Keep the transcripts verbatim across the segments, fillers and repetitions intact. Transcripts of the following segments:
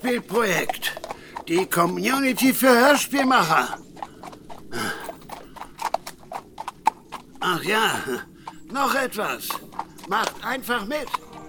Hörspielprojekt. Die Community für Hörspielmacher. Ach ja, noch etwas. Macht einfach mit.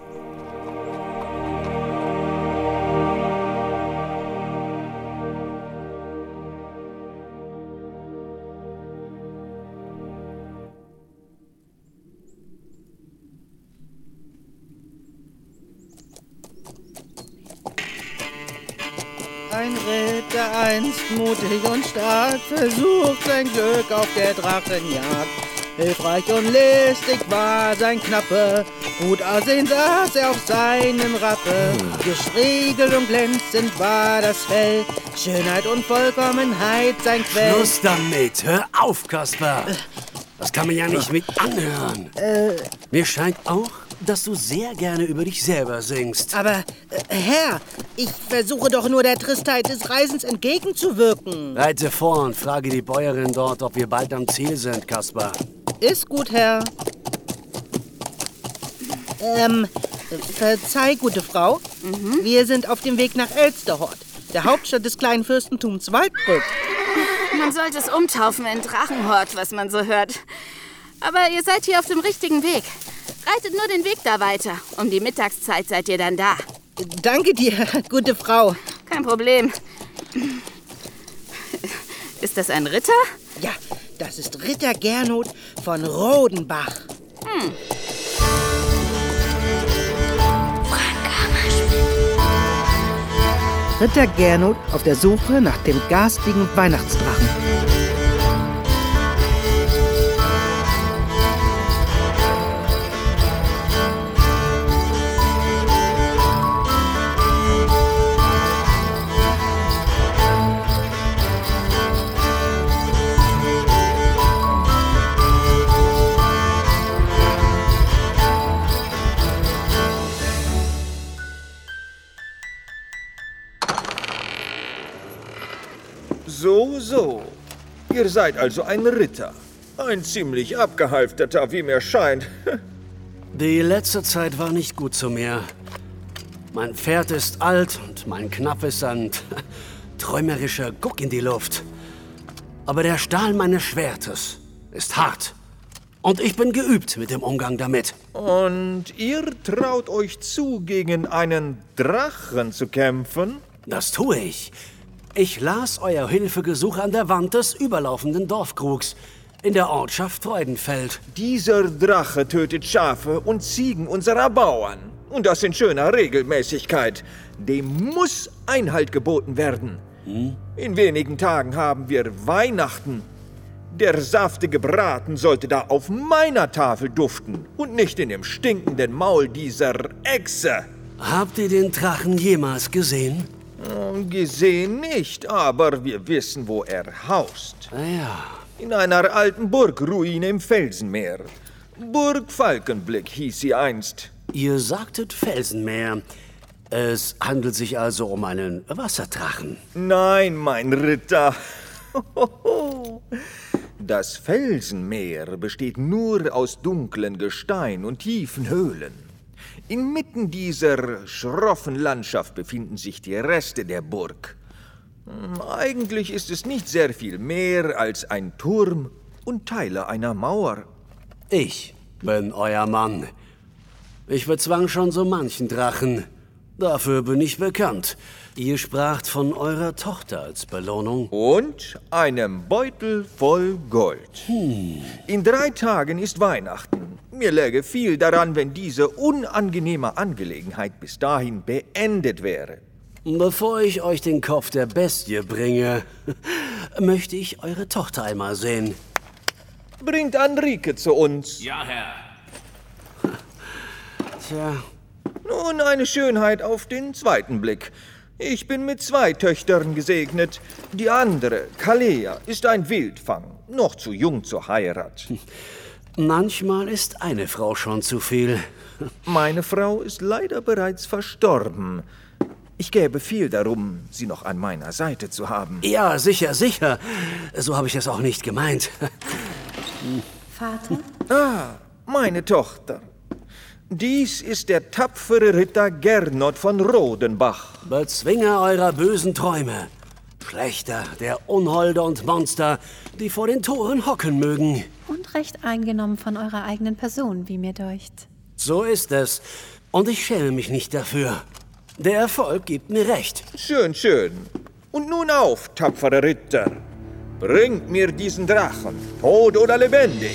Ein Ritter einst mutig und stark versucht sein Glück auf der Drachenjagd. Hilfreich und listig war sein Knappe, gut aussehen saß er auf seinem Rappe. Gestriegelt und glänzend war das Fell, Schönheit und Vollkommenheit sein Quell. Schluss damit, hör auf, Kaspar. Das kann man ja nicht mit anhören. Äh, Mir scheint auch, dass du sehr gerne über dich selber singst. aber, äh, Herr, ich versuche doch nur der Tristheit des Reisens entgegenzuwirken. Reite vor und frage die Bäuerin dort, ob wir bald am Ziel sind, Kaspar. Ist gut, Herr. Ähm, verzeih, gute Frau. Mhm. Wir sind auf dem Weg nach Elsterhort, der Hauptstadt des kleinen Fürstentums Waldbrück. Man sollte es umtaufen in Drachenhort, was man so hört. Aber ihr seid hier auf dem richtigen Weg. Reitet nur den Weg da weiter. Um die Mittagszeit seid ihr dann da. Danke dir, gute Frau. Kein Problem. Ist das ein Ritter? Ja, das ist Ritter Gernot von Rodenbach. Hm. Ritter Gernot auf der Suche nach dem garstigen Weihnachtsdrachen. So, so. Ihr seid also ein Ritter. Ein ziemlich abgehalfterter, wie mir scheint. Die letzte Zeit war nicht gut zu mir. Mein Pferd ist alt und mein Knapp ist ein träumerischer Guck in die Luft. Aber der Stahl meines Schwertes ist hart. Und ich bin geübt mit dem Umgang damit. Und ihr traut euch zu, gegen einen Drachen zu kämpfen? Das tue ich. Ich las euer Hilfegesuch an der Wand des überlaufenden Dorfkrugs in der Ortschaft Freudenfeld. Dieser Drache tötet Schafe und Ziegen unserer Bauern. Und das in schöner Regelmäßigkeit. Dem muss Einhalt geboten werden. Hm? In wenigen Tagen haben wir Weihnachten. Der saftige Braten sollte da auf meiner Tafel duften und nicht in dem stinkenden Maul dieser Echse. Habt ihr den Drachen jemals gesehen? Gesehen nicht, aber wir wissen, wo er haust. Ah ja. In einer alten Burgruine im Felsenmeer. Burg Falkenblick hieß sie einst. Ihr sagtet Felsenmeer. Es handelt sich also um einen Wasserdrachen. Nein, mein Ritter. Das Felsenmeer besteht nur aus dunklen Gestein und tiefen Höhlen. Inmitten dieser schroffen Landschaft befinden sich die Reste der Burg. Eigentlich ist es nicht sehr viel mehr als ein Turm und Teile einer Mauer. Ich bin euer Mann. Ich bezwang schon so manchen Drachen. Dafür bin ich bekannt. Ihr spracht von eurer Tochter als Belohnung. Und einem Beutel voll Gold. Hm. In drei Tagen ist Weihnachten. Mir läge viel daran, wenn diese unangenehme Angelegenheit bis dahin beendet wäre. Bevor ich euch den Kopf der Bestie bringe, möchte ich eure Tochter einmal sehen. Bringt Anrike zu uns. Ja, Herr. Tja. Nun, eine Schönheit auf den zweiten Blick. Ich bin mit zwei Töchtern gesegnet. Die andere, Kalea, ist ein Wildfang, noch zu jung zur Heirat. Manchmal ist eine Frau schon zu viel. Meine Frau ist leider bereits verstorben. Ich gäbe viel darum, sie noch an meiner Seite zu haben. Ja, sicher, sicher. So habe ich es auch nicht gemeint. Vater? Ah, meine Tochter. Dies ist der tapfere Ritter Gernot von Rodenbach. Bezwinger eurer bösen Träume. Schlechter der Unholde und Monster, die vor den Toren hocken mögen. Und recht eingenommen von eurer eigenen Person, wie mir deucht. So ist es. Und ich schäme mich nicht dafür. Der Erfolg gibt mir recht. Schön, schön. Und nun auf, tapfere Ritter. Bringt mir diesen Drachen, tot oder lebendig.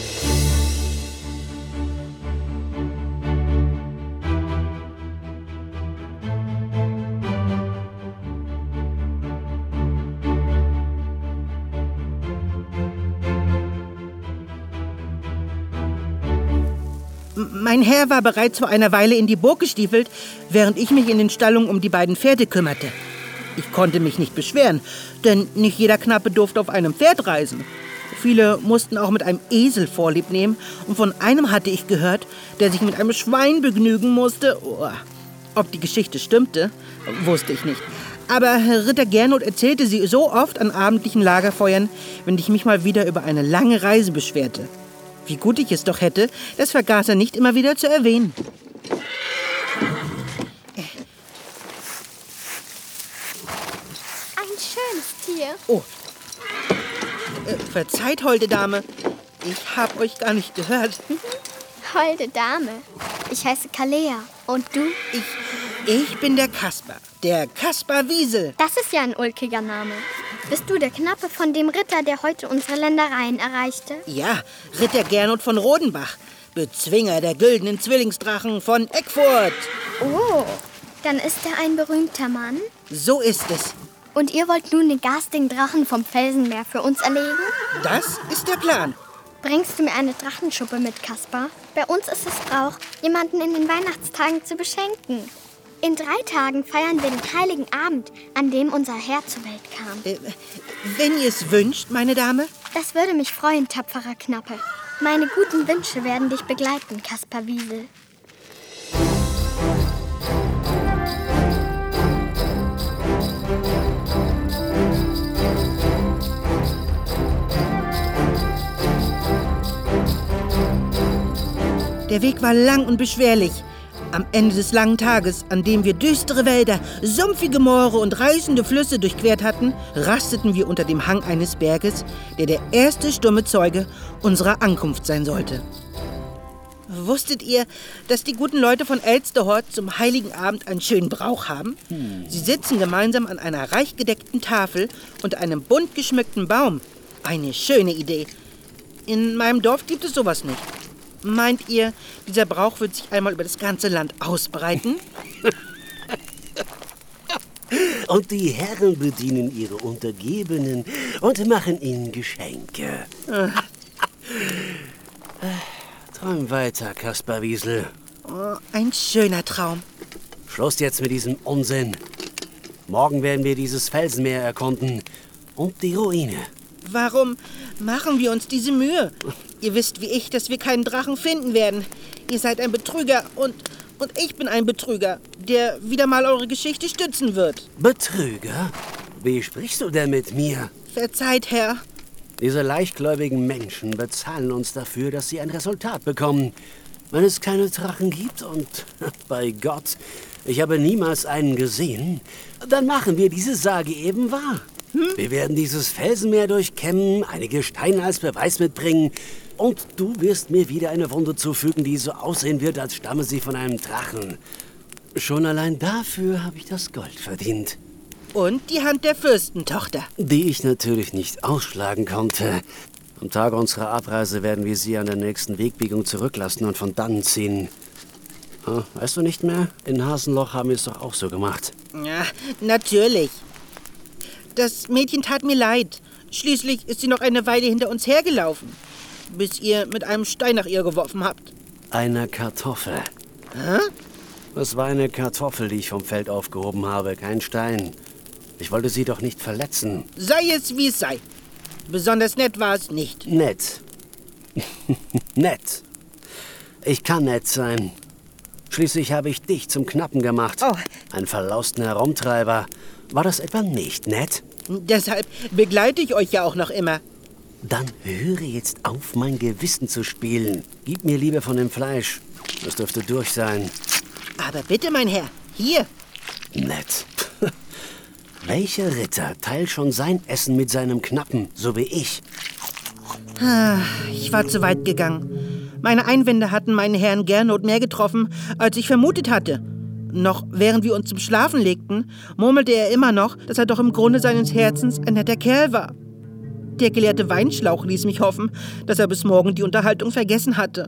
Mein Herr war bereits vor einer Weile in die Burg gestiefelt, während ich mich in den Stallungen um die beiden Pferde kümmerte. Ich konnte mich nicht beschweren, denn nicht jeder Knappe durfte auf einem Pferd reisen. Viele mussten auch mit einem Esel Vorlieb nehmen, und von einem hatte ich gehört, der sich mit einem Schwein begnügen musste. Oh, ob die Geschichte stimmte, wusste ich nicht. Aber Herr Ritter Gernot erzählte sie so oft an abendlichen Lagerfeuern, wenn ich mich mal wieder über eine lange Reise beschwerte. Wie gut ich es doch hätte, das vergaß er nicht immer wieder zu erwähnen. Ein schönes Tier. Oh, äh, verzeiht, holde Dame. Ich hab euch gar nicht gehört. Holde Dame. Ich heiße Kalea. Und du? Ich, ich bin der Kaspar. Der Kaspar Wiesel. Das ist ja ein ulkiger Name. Bist du der Knappe von dem Ritter, der heute unsere Ländereien erreichte? Ja, Ritter Gernot von Rodenbach. Bezwinger der güldenen Zwillingsdrachen von Eckfurt. Oh, dann ist er ein berühmter Mann? So ist es. Und ihr wollt nun den garstigen Drachen vom Felsenmeer für uns erlegen? Das ist der Plan. Bringst du mir eine Drachenschuppe mit, Kaspar? Bei uns ist es Brauch, jemanden in den Weihnachtstagen zu beschenken. In drei Tagen feiern wir den heiligen Abend, an dem unser Herr zur Welt kam. Äh, wenn ihr es wünscht, meine Dame. Das würde mich freuen, tapferer Knappe. Meine guten Wünsche werden dich begleiten, Kaspar Wiesel. Der Weg war lang und beschwerlich. Am Ende des langen Tages, an dem wir düstere Wälder, sumpfige Moore und reißende Flüsse durchquert hatten, rasteten wir unter dem Hang eines Berges, der der erste stumme Zeuge unserer Ankunft sein sollte. Wusstet ihr, dass die guten Leute von Elsterhort zum Heiligen Abend einen schönen Brauch haben? Hm. Sie sitzen gemeinsam an einer reich gedeckten Tafel unter einem bunt geschmückten Baum. Eine schöne Idee. In meinem Dorf gibt es sowas nicht. Meint ihr, dieser Brauch wird sich einmal über das ganze Land ausbreiten? Und die Herren bedienen ihre Untergebenen und machen ihnen Geschenke. Träum weiter, Kaspar Wiesel. Oh, ein schöner Traum. Schluss jetzt mit diesem Unsinn. Morgen werden wir dieses Felsenmeer erkunden und die Ruine. Warum machen wir uns diese Mühe? Ihr wisst wie ich, dass wir keinen Drachen finden werden. Ihr seid ein Betrüger und, und ich bin ein Betrüger, der wieder mal eure Geschichte stützen wird. Betrüger? Wie sprichst du denn mit mir? Verzeiht, Herr. Diese leichtgläubigen Menschen bezahlen uns dafür, dass sie ein Resultat bekommen. Wenn es keine Drachen gibt und, bei Gott, ich habe niemals einen gesehen, dann machen wir diese Sage eben wahr. Hm? Wir werden dieses Felsenmeer durchkämmen, einige Steine als Beweis mitbringen und du wirst mir wieder eine Wunde zufügen, die so aussehen wird, als stamme sie von einem Drachen. Schon allein dafür habe ich das Gold verdient. Und die Hand der Fürstentochter. Die ich natürlich nicht ausschlagen konnte. Am Tag unserer Abreise werden wir sie an der nächsten Wegbiegung zurücklassen und von dannen ziehen. Oh, weißt du nicht mehr? In Hasenloch haben wir es doch auch so gemacht. Ja, natürlich. Das Mädchen tat mir leid. Schließlich ist sie noch eine Weile hinter uns hergelaufen, bis ihr mit einem Stein nach ihr geworfen habt. Eine Kartoffel. Hä? Das war eine Kartoffel, die ich vom Feld aufgehoben habe, kein Stein. Ich wollte sie doch nicht verletzen. Sei es, wie es sei. Besonders nett war es nicht. Nett. Nett. Ich kann nett sein. Schließlich habe ich dich zum Knappen gemacht. Oh. Ein verlausten Herumtreiber. War das etwa nicht nett? Deshalb begleite ich euch ja auch noch immer. Dann höre jetzt auf, mein Gewissen zu spielen. Gib mir lieber von dem Fleisch. Das dürfte durch sein. Aber bitte, mein Herr, hier. Nett. Welcher Ritter teilt schon sein Essen mit seinem Knappen, so wie ich? Ich war zu weit gegangen. Meine Einwände hatten meinen Herrn Gernot mehr getroffen, als ich vermutet hatte. Noch während wir uns zum Schlafen legten, murmelte er immer noch, dass er doch im Grunde seines Herzens ein netter Kerl war. Der gelehrte Weinschlauch ließ mich hoffen, dass er bis morgen die Unterhaltung vergessen hatte.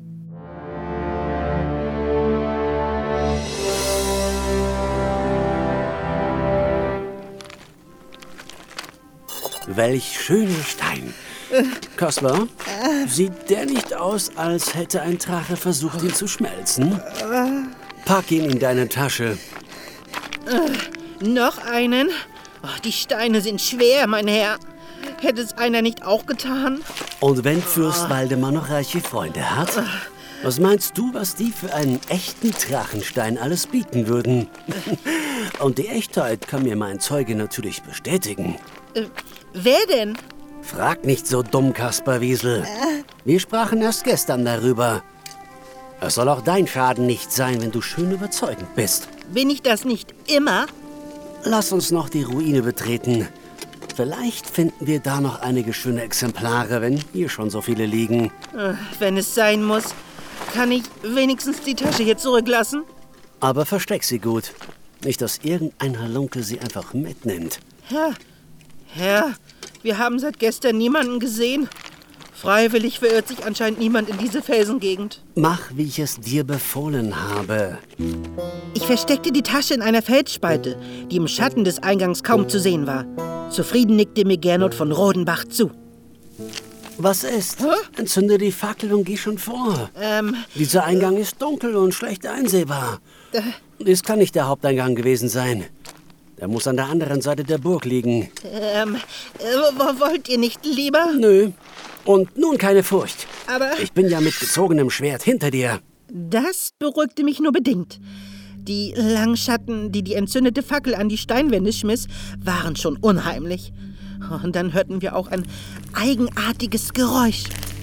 Welch schöner Stein. Kaspar, sieht der nicht aus, als hätte ein Drache versucht, ihn zu schmelzen? Pack ihn in deine Tasche. Äh, noch einen? Oh, die Steine sind schwer, mein Herr. Hätte es einer nicht auch getan? Und wenn Fürst Waldemar noch reiche Freunde hat? Was meinst du, was die für einen echten Drachenstein alles bieten würden? Und die Echtheit kann mir mein Zeuge natürlich bestätigen. Äh, wer denn? Frag nicht so dumm, Kaspar Wiesel. Wir sprachen erst gestern darüber. Es soll auch dein Schaden nicht sein, wenn du schön überzeugend bist. Bin ich das nicht immer? Lass uns noch die Ruine betreten. Vielleicht finden wir da noch einige schöne Exemplare, wenn hier schon so viele liegen. Wenn es sein muss, kann ich wenigstens die Tasche hier zurücklassen? Aber versteck sie gut. Nicht, dass irgendein Halunke sie einfach mitnimmt. Herr, Herr, wir haben seit gestern niemanden gesehen. Freiwillig verirrt sich anscheinend niemand in diese Felsengegend. Mach, wie ich es dir befohlen habe. Ich versteckte die Tasche in einer Felsspalte, die im Schatten des Eingangs kaum zu sehen war. Zufrieden nickte mir Gernot von Rodenbach zu. Was ist? Hä? Entzünde die Fackel und geh schon vor. Ähm... Dieser Eingang ist dunkel und schlecht einsehbar. Äh, Dies kann nicht der Haupteingang gewesen sein. Der muss an der anderen Seite der Burg liegen. Ähm, äh, wollt ihr nicht lieber? Nö. Und nun keine Furcht. Aber... Ich bin ja mit gezogenem Schwert hinter dir. Das beruhigte mich nur bedingt. Die langen Schatten, die die entzündete Fackel an die Steinwände schmiss, waren schon unheimlich. Und dann hörten wir auch ein eigenartiges Geräusch.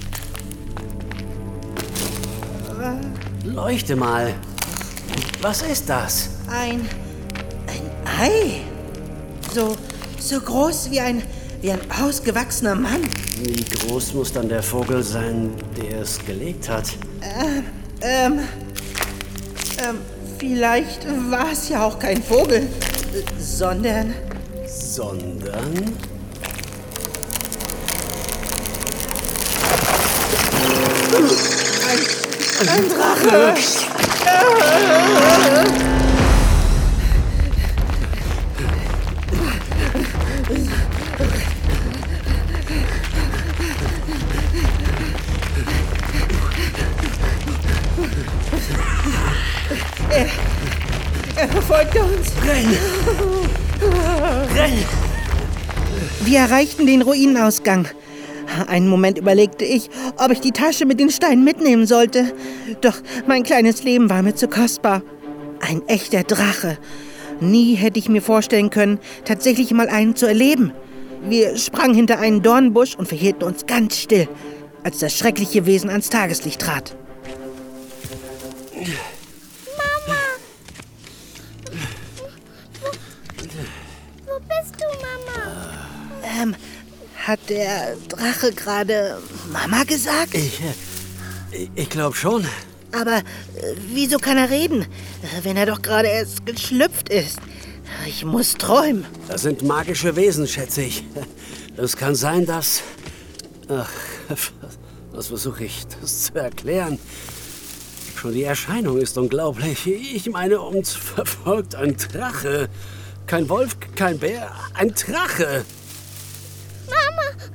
Leuchte mal. Was ist das? Ein... ein Ei. So, so groß wie ein, wie ein ausgewachsener Mann. Wie groß muss dann der Vogel sein, der es gelegt hat? Ähm, ähm, ähm, vielleicht war es ja auch kein Vogel, äh, sondern... Sondern? Ein, ein Drache! Er, er verfolgt uns. Renn! Renn! Wir erreichten den Ruinenausgang. Einen Moment überlegte ich, ob ich die Tasche mit den Steinen mitnehmen sollte. Doch mein kleines Leben war mir zu kostbar. Ein echter Drache. Nie hätte ich mir vorstellen können, tatsächlich mal einen zu erleben. Wir sprangen hinter einen Dornbusch und verhielten uns ganz still, als das schreckliche Wesen ans Tageslicht trat. Mama! Wo, wo bist du, Mama? Ähm, hat der Drache gerade Mama gesagt? Ich, äh, ich glaube schon. Aber äh, wieso kann er reden, äh, wenn er doch gerade erst geschlüpft ist? Ich muss träumen. Das sind magische Wesen, schätze ich. Es kann sein, dass... Ach, was versuche ich, das zu erklären? Schon die Erscheinung ist unglaublich. Ich meine, uns verfolgt ein Drache. Kein Wolf, kein Bär, ein Drache. Mama!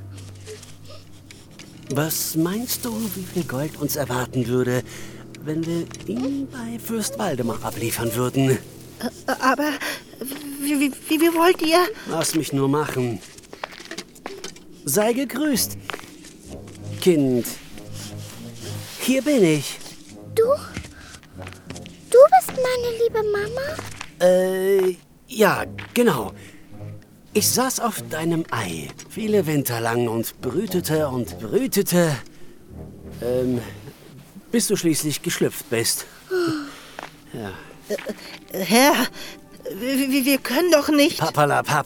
Was meinst du, wie viel Gold uns erwarten würde, wenn wir ihn bei Fürst Waldemar abliefern würden? Äh, aber wie, wie, wie, wie wollt ihr? Lass mich nur machen. Sei gegrüßt, Kind. Hier bin ich. Du? Du bist meine liebe Mama? Äh, ja, genau. Ich saß auf deinem Ei, viele Winter lang und brütete und brütete, ähm, bis du schließlich geschlüpft bist. Ja. Äh, Herr, wir, wir können doch nicht... Papalapap.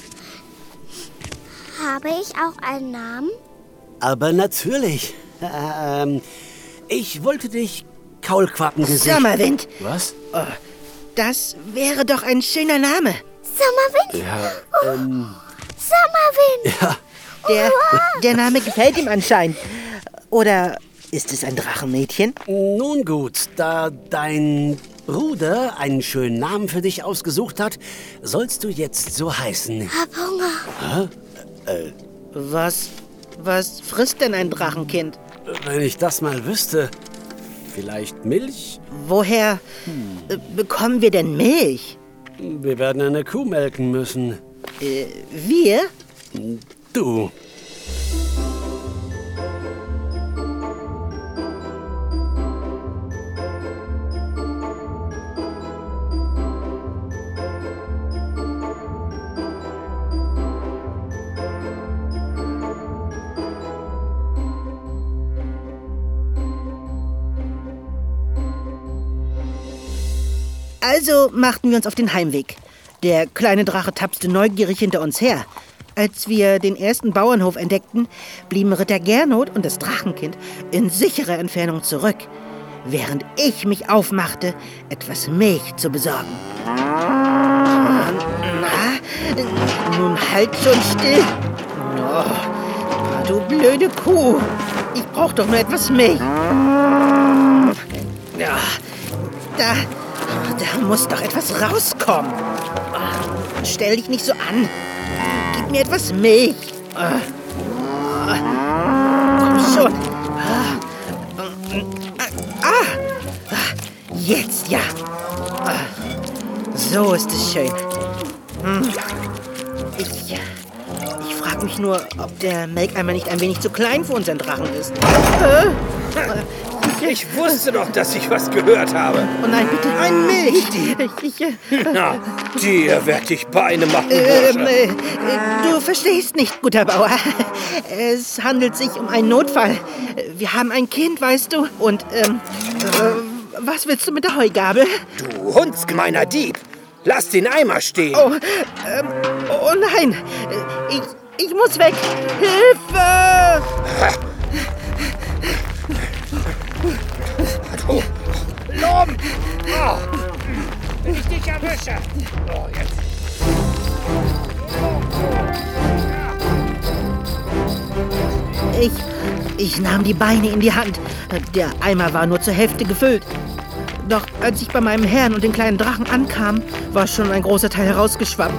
Habe ich auch einen Namen? Aber natürlich. Ähm, ich wollte dich Kaulquappengesicht... Sommerwind. Was? Oh, das wäre doch ein schöner Name. Sommerwind? Ja, ähm... Sommerwind! Ja. Der, der Name gefällt ihm anscheinend. Oder ist es ein Drachenmädchen? Nun gut, da dein Bruder einen schönen Namen für dich ausgesucht hat, sollst du jetzt so heißen. Hab Hunger. Hä? Äh, Was, was frisst denn ein Drachenkind? wenn ich das mal wüsste. Vielleicht Milch? Woher äh, bekommen wir denn Milch? Wir werden eine Kuh melken müssen. Äh, wir? Du. Also machten wir uns auf den Heimweg. Der kleine Drache tapste neugierig hinter uns her. Als wir den ersten Bauernhof entdeckten, blieben Ritter Gernot und das Drachenkind in sicherer Entfernung zurück, während ich mich aufmachte, etwas Milch zu besorgen. Na, nun halt schon still. Oh, du blöde Kuh. Ich brauch doch nur etwas Milch. Ja, da, da muss doch etwas rauskommen. Stell dich nicht so an. Gib mir etwas Milch. Komm schon. Ah, jetzt ja. So ist es schön. Ich, ich frage mich nur, ob der Melkeimer nicht ein wenig zu klein für unseren Drachen ist. Ich wusste doch, dass ich was gehört habe. Oh nein, bitte, ein Milch. Ich, ich, Na, dir werd ich Beine machen, ähm, Bursche. äh, du verstehst nicht, guter Bauer. Es handelt sich um einen Notfall. Wir haben ein Kind, weißt du. Und, ähm, äh, was willst du mit der Heugabel? Du hundsgemeiner Dieb. Lass den Eimer stehen. Oh, ähm, oh nein. Ich, ich muss weg. Hilfe! Du Lump! Oh, wenn ich dich erwische. Oh, jetzt. Ich, ich nahm die Beine in die Hand. Der Eimer war nur zur Hälfte gefüllt. Doch als ich bei meinem Herrn und den kleinen Drachen ankam, war schon ein großer Teil herausgeschwappt.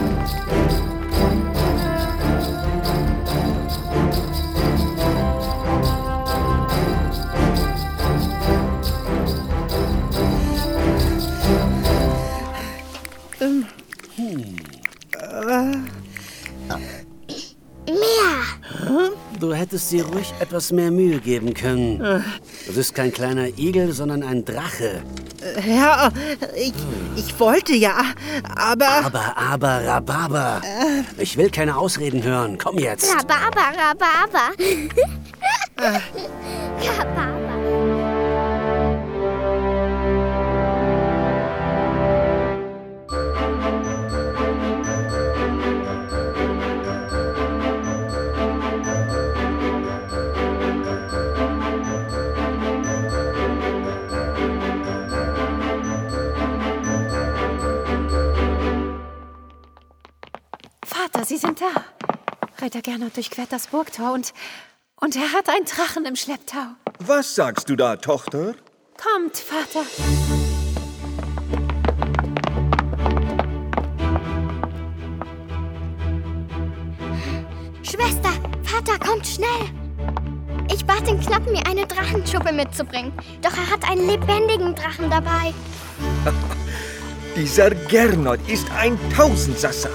Ähm, hm. äh, Mehr. Du hättest dir ruhig etwas mehr Mühe geben können. Das ist kein kleiner Igel, sondern ein Drache. Ja, ich, ich wollte ja, aber... Aber, aber, Rhabarber. Ich will keine Ausreden hören. Komm jetzt. Rhabarber, Rhabarber. Rhabarber. Vater, Sie sind da. Ritter Gernot durchquert das Burgtor und, und er hat einen Drachen im Schlepptau. Was sagst du da, Tochter? Kommt, Vater. Schwester, Vater, kommt schnell. Ich bat den Knappen, mir eine Drachenschuppe mitzubringen. Doch er hat einen lebendigen Drachen dabei. Dieser Gernot ist ein Tausendsasser.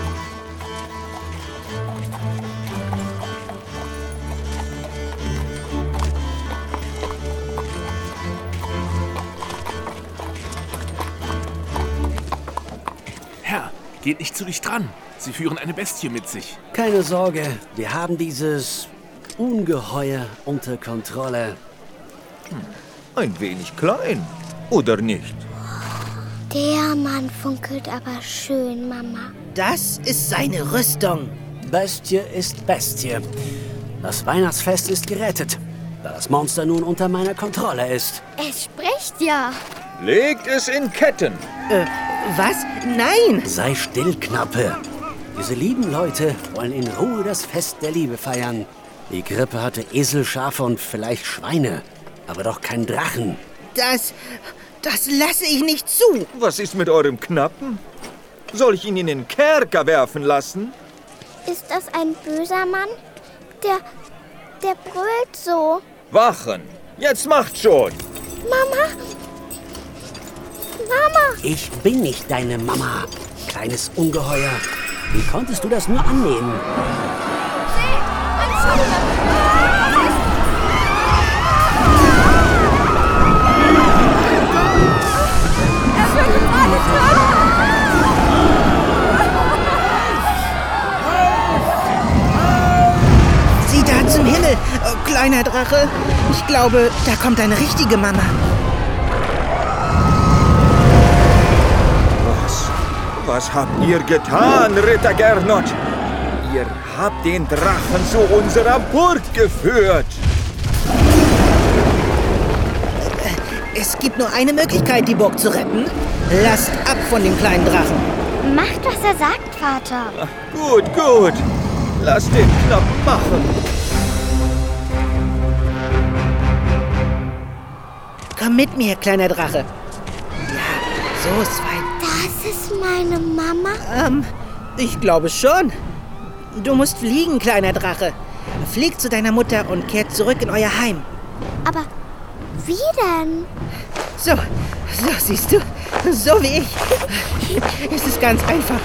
Herr, geht nicht zu dicht dran. Sie führen eine Bestie mit sich. Keine Sorge, wir haben dieses Ungeheuer unter Kontrolle. Hm. ein wenig klein, oder nicht? Der Mann funkelt aber schön, Mama. Das ist seine Rüstung. Bestie ist Bestie. Das Weihnachtsfest ist gerettet, da das Monster nun unter meiner Kontrolle ist. Es spricht ja. Legt es in Ketten. Äh, was? Nein! Sei still, Knappe. Diese lieben Leute wollen in Ruhe das Fest der Liebe feiern. Die Krippe hatte Esel, Schafe und vielleicht Schweine, aber doch kein Drachen. Das... das lasse ich nicht zu. Was ist mit eurem Knappen? Soll ich ihn in den Kerker werfen lassen? Ist das ein böser Mann? Der... der brüllt so. Wachen! Jetzt macht schon! Mama! Mama! Ich bin nicht deine Mama, kleines Ungeheuer. Wie konntest du das nur annehmen? Sieh da zum Himmel, oh, kleiner Drache. Ich glaube, da kommt eine richtige Mama. Was habt ihr getan, Ritter Gernot? Ihr habt den Drachen zu unserer Burg geführt. Es gibt nur eine Möglichkeit, die Burg zu retten. Lasst ab von dem kleinen Drachen. Macht, was er sagt, Vater. Ach, gut, gut. Lasst den Knappen machen. Komm mit mir, kleiner Drache. Ja, so ist fein. Das ist meine Mama? Ähm, ich glaube schon. Du musst fliegen, kleiner Drache. Flieg zu deiner Mutter und kehrt zurück in euer Heim. Aber wie denn? So, so siehst du. So wie ich. Es ist ganz einfach.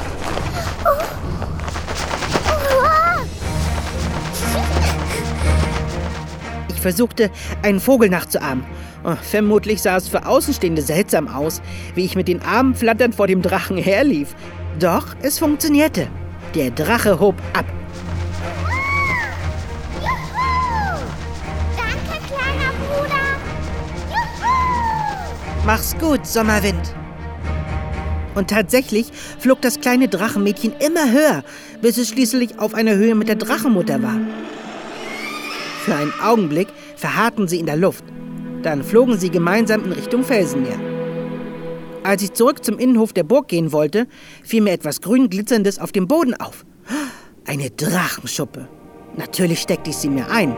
Ich versuchte, einen Vogel nachzuahmen. Oh, vermutlich sah es für Außenstehende seltsam aus, wie ich mit den Armen flatternd vor dem Drachen herlief. Doch es funktionierte. Der Drache hob ab. Juhu! Danke, kleiner Bruder! Juhu! Mach's gut, Sommerwind. Und tatsächlich flog das kleine Drachenmädchen immer höher, bis es schließlich auf einer Höhe mit der Drachenmutter war. Für einen Augenblick verharrten sie in der Luft. Dann flogen sie gemeinsam in Richtung Felsenmeer. Als ich zurück zum Innenhof der Burg gehen wollte, fiel mir etwas grün glitzerndes auf dem Boden auf. Eine Drachenschuppe. Natürlich steckte ich sie mir ein.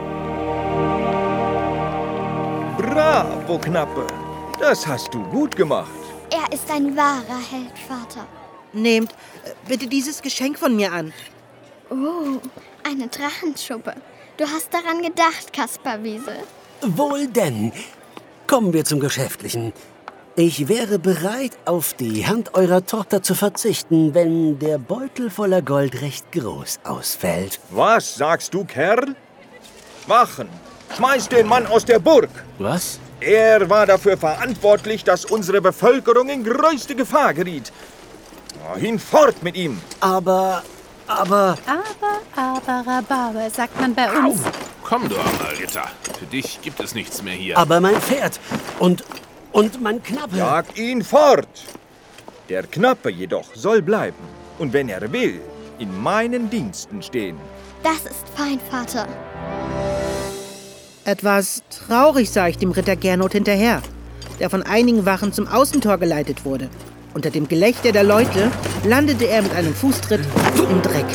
Bravo, Knappe. Das hast du gut gemacht. Er ist ein wahrer Held, Vater. Nehmt äh, bitte dieses Geschenk von mir an. Oh, eine Drachenschuppe. Du hast daran gedacht, Kasperwiesel. Wohl denn. Kommen wir zum Geschäftlichen. Ich wäre bereit, auf die Hand eurer Tochter zu verzichten, wenn der Beutel voller Gold recht groß ausfällt. Was sagst du, Kerl? Wachen! Schmeiß den Mann aus der Burg! Was? Er war dafür verantwortlich, dass unsere Bevölkerung in größte Gefahr geriet. Hinfort mit ihm! Aber, aber... Aber, aber, Rhabarber, sagt man bei uns. Au. Komm doch mal, Ritter. Für dich gibt es nichts mehr hier. Aber mein Pferd und, und mein Knappe... Jag ihn fort! Der Knappe jedoch soll bleiben. Und wenn er will, in meinen Diensten stehen. Das ist fein, Vater. Etwas traurig sah ich dem Ritter Gernot hinterher, der von einigen Wachen zum Außentor geleitet wurde. Unter dem Gelächter der Leute landete er mit einem Fußtritt im Dreck.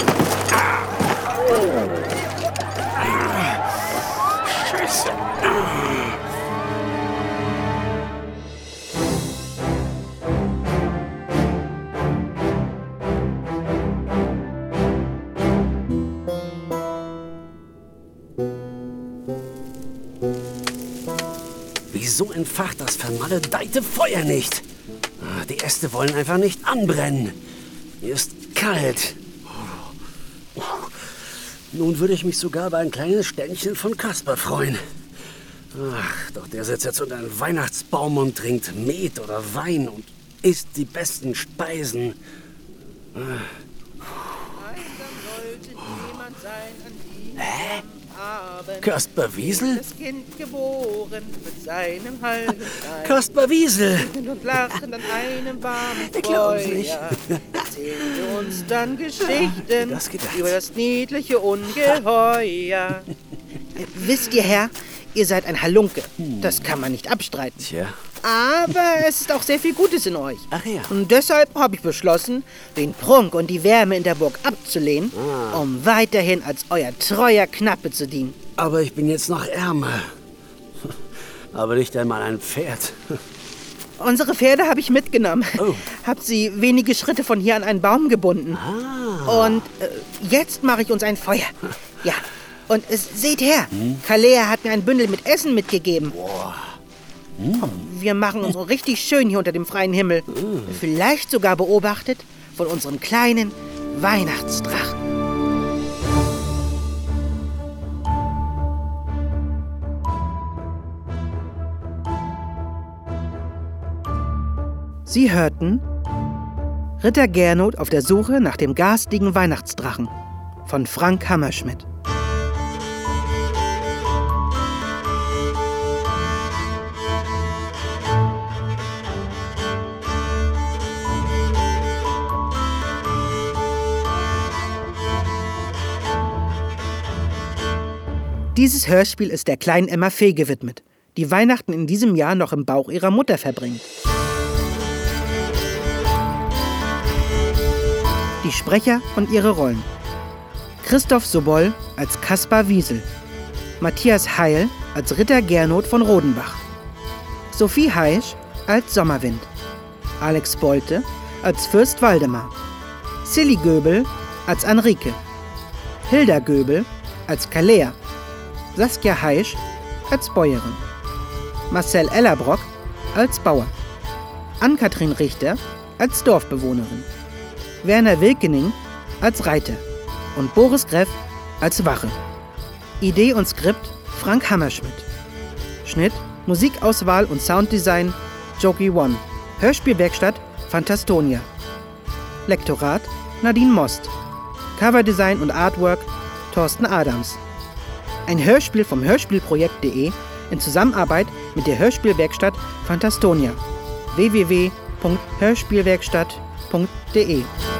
Scheiße. Wieso entfacht das vermaledeite Feuer nicht? Die Äste wollen einfach nicht anbrennen. Mir ist kalt. Nun würde ich mich sogar über ein kleines Ständchen von Kasper freuen. Ach, doch der sitzt jetzt unter einen Weihnachtsbaum und trinkt Met oder Wein und isst die besten Speisen. Hä? Abend Kaspar Wiesel? das Kind geboren mit seinem halben Stein. Kaspar Wiesel! Singen und lachen an einem warmen Ich glaub's Feuer. nicht. Erzählen wir uns dann Geschichten Das gedacht. über das niedliche Ungeheuer. Äh, Wisst ihr, Herr, ihr seid ein Halunke. Das kann man nicht abstreiten. Tja. Aber es ist auch sehr viel Gutes in euch. Ach ja. Und deshalb habe ich beschlossen, den Prunk und die Wärme in der Burg abzulehnen, Ah. um weiterhin als euer treuer Knappe zu dienen. Aber ich bin jetzt noch ärmer. Aber nicht einmal ein Pferd. Unsere Pferde habe ich mitgenommen. Oh. Hab sie wenige Schritte von hier an einen Baum gebunden. Ah. Und äh, jetzt mache ich uns ein Feuer. Ja. Und äh, seht her, Hm? Kalea hat mir ein Bündel mit Essen mitgegeben. Boah. Wir machen uns so richtig schön hier unter dem freien Himmel. Vielleicht sogar beobachtet von unserem kleinen Weihnachtsdrachen. Sie hörten Ritter Gernot auf der Suche nach dem garstigen Weihnachtsdrachen von Frank Hammerschmidt. Dieses Hörspiel ist der kleinen Emma Fee gewidmet, die Weihnachten in diesem Jahr noch im Bauch ihrer Mutter verbringt. Die Sprecher und ihre Rollen: Christoph Sobol als Kaspar Wiesel, Matthias Heil als Ritter Gernot von Rodenbach, Sophie Heisch als Sommerwind, Alex Bolte als Fürst Waldemar, Silly Göbel als Anrike, Hilda Göbel als Kalea, Saskia Heisch als Bäuerin, Marcel Ellerbrock als Bauer, Ann-Kathrin Richter als Dorfbewohnerin, Werner Wilkening als Reiter und Boris Greff als Wache. Idee und Skript Frank Hammerschmidt. Schnitt, Musikauswahl und Sounddesign Jogi One. Hörspielwerkstatt Phantastonia. Lektorat Nadine Most. Coverdesign und Artwork Thorsten Adams. Ein Hörspiel vom Hörspielprojekt punkt de in Zusammenarbeit mit der Hörspielwerkstatt Phantastonia. w w w punkt hörspielwerkstatt punkt de